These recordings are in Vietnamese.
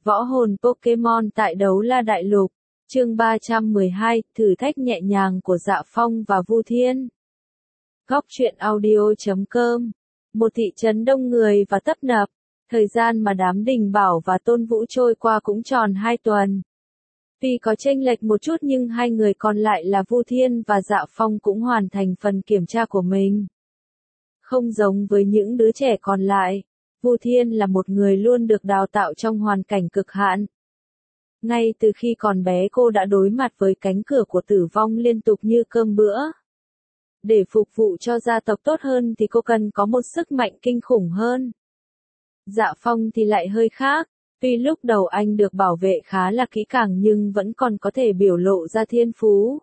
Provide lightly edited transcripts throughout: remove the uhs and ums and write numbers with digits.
Võ hồn Pokemon tại Đấu La Đại Lục, chương 312, thử thách nhẹ nhàng của Dạ Phong và Vu Thiên. Góc truyện audio.com. Một thị trấn đông người và tấp nập, thời gian mà đám Đình Bảo và Tôn Vũ trôi qua cũng tròn 2 tuần. Tuy có chênh lệch một chút nhưng hai người còn lại là Vu Thiên và Dạ Phong cũng hoàn thành phần kiểm tra của mình. Không giống với những đứa trẻ còn lại, Vu Thiên là một người luôn được đào tạo trong hoàn cảnh cực hạn. Ngay từ khi còn bé cô đã đối mặt với cánh cửa của tử vong liên tục như cơm bữa. Để phục vụ cho gia tộc tốt hơn thì cô cần có một sức mạnh kinh khủng hơn. Dạ Phong thì lại hơi khác, tuy lúc đầu anh được bảo vệ khá là kỹ càng nhưng vẫn còn có thể biểu lộ ra thiên phú.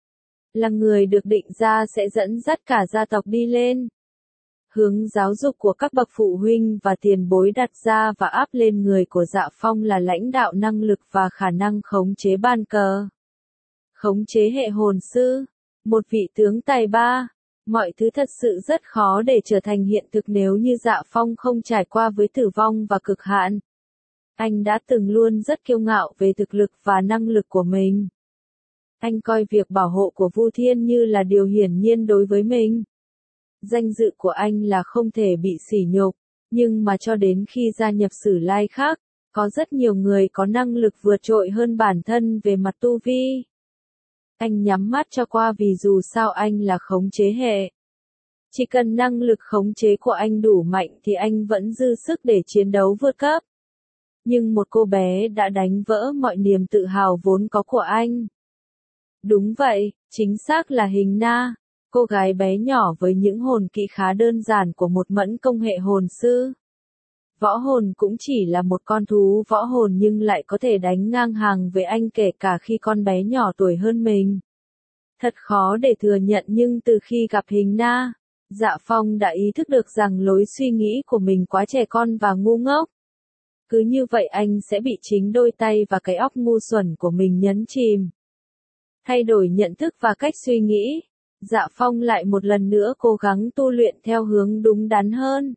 Là người được định ra sẽ dẫn dắt cả gia tộc đi lên. Hướng giáo dục của các bậc phụ huynh và tiền bối đặt ra và áp lên người của Dạ Phong là lãnh đạo năng lực và khả năng khống chế bàn cờ. Khống chế hệ hồn sư, một vị tướng tài ba, mọi thứ thật sự rất khó để trở thành hiện thực nếu như Dạ Phong không trải qua với tử vong và cực hạn. Anh đã từng luôn rất kiêu ngạo về thực lực và năng lực của mình. Anh coi việc bảo hộ của Vu Thiên như là điều hiển nhiên đối với mình. Danh dự của anh là không thể bị sỉ nhục, nhưng mà cho đến khi gia nhập Sử Lai khác, có rất nhiều người có năng lực vượt trội hơn bản thân về mặt tu vi. Anh nhắm mắt cho qua vì dù sao anh là khống chế hệ. Chỉ cần năng lực khống chế của anh đủ mạnh thì anh vẫn dư sức để chiến đấu vượt cấp. Nhưng một cô bé đã đánh vỡ mọi niềm tự hào vốn có của anh. Đúng vậy, chính xác là Hình Na. Cô gái bé nhỏ với những hồn kỹ khá đơn giản của một mẫn công hệ hồn sư. Võ hồn cũng chỉ là một con thú võ hồn nhưng lại có thể đánh ngang hàng với anh kể cả khi con bé nhỏ tuổi hơn mình. Thật khó để thừa nhận nhưng từ khi gặp Hình Na, Dạ Phong đã ý thức được rằng lối suy nghĩ của mình quá trẻ con và ngu ngốc. Cứ như vậy anh sẽ bị chính đôi tay và cái óc ngu xuẩn của mình nhấn chìm. Thay đổi nhận thức và cách suy nghĩ. Dạ Phong lại một lần nữa cố gắng tu luyện theo hướng đúng đắn hơn.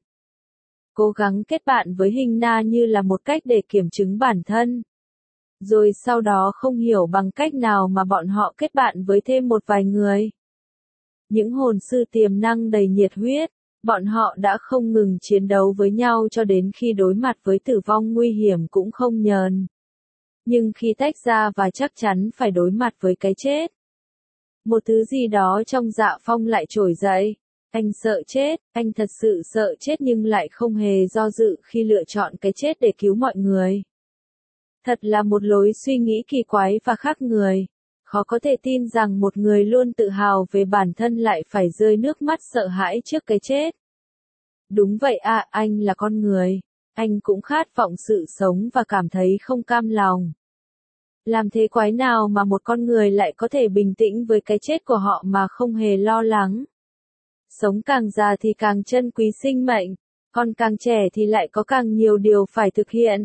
Cố gắng kết bạn với Hình Na như là một cách để kiểm chứng bản thân. Rồi sau đó không hiểu bằng cách nào mà bọn họ kết bạn với thêm một vài người. Những hồn sư tiềm năng đầy nhiệt huyết, bọn họ đã không ngừng chiến đấu với nhau cho đến khi đối mặt với tử vong nguy hiểm cũng không nhờn. Nhưng khi tách ra và chắc chắn phải đối mặt với cái chết. Một thứ gì đó trong Dạ Phong lại trỗi dậy. Anh sợ chết, anh thật sự sợ chết nhưng lại không hề do dự khi lựa chọn cái chết để cứu mọi người. Thật là một lối suy nghĩ kỳ quái và khác người. Khó có thể tin rằng một người luôn tự hào về bản thân lại phải rơi nước mắt sợ hãi trước cái chết. Đúng vậy à, anh là con người. Anh cũng khát vọng sự sống và cảm thấy không cam lòng. Làm thế quái nào mà một con người lại có thể bình tĩnh với cái chết của họ mà không hề lo lắng. Sống càng già thì càng trân quý sinh mệnh, còn càng trẻ thì lại có càng nhiều điều phải thực hiện.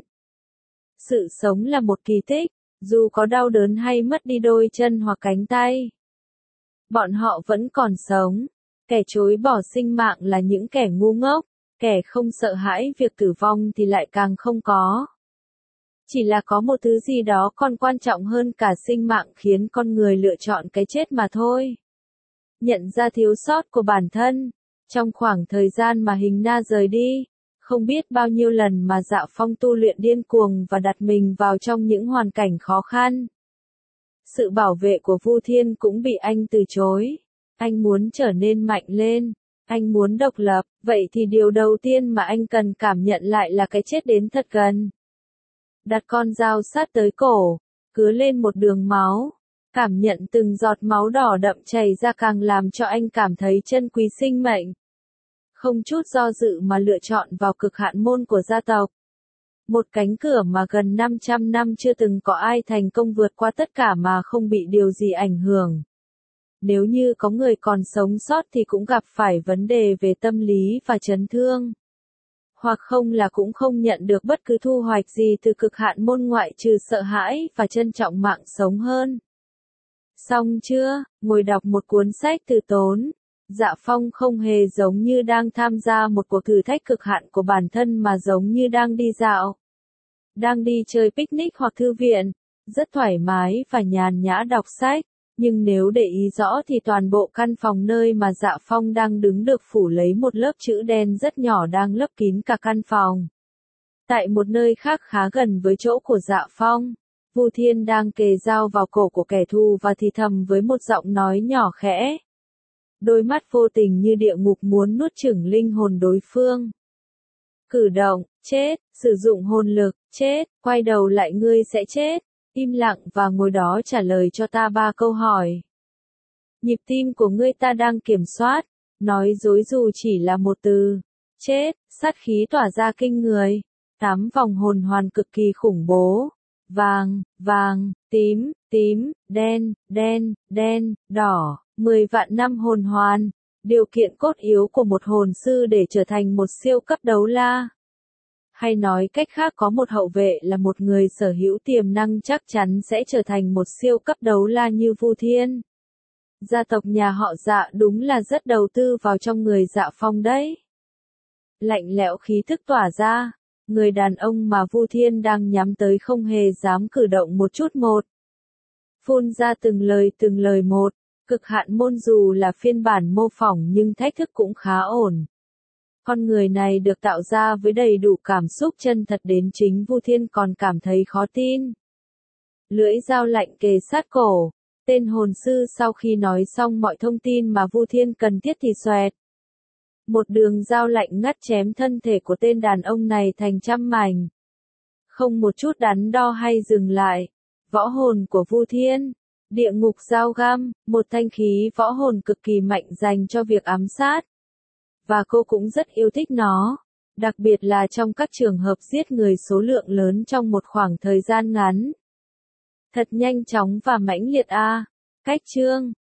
Sự sống là một kỳ tích, dù có đau đớn hay mất đi đôi chân hoặc cánh tay. Bọn họ vẫn còn sống, kẻ chối bỏ sinh mạng là những kẻ ngu ngốc, kẻ không sợ hãi việc tử vong thì lại càng không có. Chỉ là có một thứ gì đó còn quan trọng hơn cả sinh mạng khiến con người lựa chọn cái chết mà thôi. Nhận ra thiếu sót của bản thân, trong khoảng thời gian mà Hình Na rời đi, không biết bao nhiêu lần mà Dạ Phong tu luyện điên cuồng và đặt mình vào trong những hoàn cảnh khó khăn. Sự bảo vệ của Vu Thiên cũng bị anh từ chối. Anh muốn trở nên mạnh lên, anh muốn độc lập, vậy thì điều đầu tiên mà anh cần cảm nhận lại là cái chết đến thật gần. Đặt con dao sát tới cổ, cứa lên một đường máu, cảm nhận từng giọt máu đỏ đậm chảy ra càng làm cho anh cảm thấy trân quý sinh mệnh. Không chút do dự mà lựa chọn vào cực hạn môn của gia tộc. Một cánh cửa mà gần 500 năm chưa từng có ai thành công vượt qua tất cả mà không bị điều gì ảnh hưởng. Nếu như có người còn sống sót thì cũng gặp phải vấn đề về tâm lý và chấn thương. Hoặc không là cũng không nhận được bất cứ thu hoạch gì từ cực hạn môn ngoại trừ sợ hãi và trân trọng mạng sống hơn. Xong chưa, ngồi đọc một cuốn sách từ tốn. Dạ Phong không hề giống như đang tham gia một cuộc thử thách cực hạn của bản thân mà giống như đang đi dạo. đang đi chơi picnic hoặc thư viện, rất thoải mái và nhàn nhã đọc sách. Nhưng nếu để ý rõ thì toàn bộ căn phòng nơi mà Dạ Phong đang đứng được phủ lấy một lớp chữ đen rất nhỏ đang lấp kín cả căn phòng. Tại một nơi khác khá gần với chỗ của Dạ Phong, Vu Thiên đang kề dao vào cổ của kẻ thù và thì thầm với một giọng nói nhỏ khẽ. Đôi mắt vô tình như địa ngục muốn nuốt chửng linh hồn đối phương. Cử động, chết, sử dụng hồn lực, chết, quay đầu lại ngươi sẽ chết, im lặng và ngồi đó trả lời cho ta 3 câu hỏi. Nhịp tim của ngươi ta đang kiểm soát, nói dối dù chỉ là một từ, chết, sát khí tỏa ra kinh người, 8 vòng hồn hoàn cực kỳ khủng bố, vàng, vàng, tím, tím, đen, đen, đen, đỏ, 10 vạn năm hồn hoàn, điều kiện cốt yếu của một hồn sư để trở thành một siêu cấp đấu la. Hay nói cách khác có một hậu vệ là một người sở hữu tiềm năng chắc chắn sẽ trở thành một siêu cấp đấu la như Vu Thiên. Gia tộc nhà họ Dạ đúng là rất đầu tư vào trong người Dạ Phong đấy. Lạnh lẽo khí thức tỏa ra, người đàn ông mà Vu Thiên đang nhắm tới không hề dám cử động một chút một. Phun ra từng lời một, cực hạn môn dù là phiên bản mô phỏng nhưng thách thức cũng khá ổn. Con người này được tạo ra với đầy đủ cảm xúc chân thật đến chính Vu Thiên còn cảm thấy khó tin. Lưỡi dao lạnh kề sát cổ, tên hồn sư sau khi nói xong mọi thông tin mà Vu Thiên cần thiết thì xoẹt. Một đường dao lạnh ngắt chém thân thể của tên đàn ông này thành trăm mảnh. Không một chút đắn đo hay dừng lại. Võ hồn của Vu Thiên, địa ngục dao găm, một thanh khí võ hồn cực kỳ mạnh dành cho việc ám sát. Và cô cũng rất yêu thích nó, đặc biệt là trong các trường hợp giết người số lượng lớn trong một khoảng thời gian ngắn. Thật nhanh chóng và mãnh liệt a. Cách chương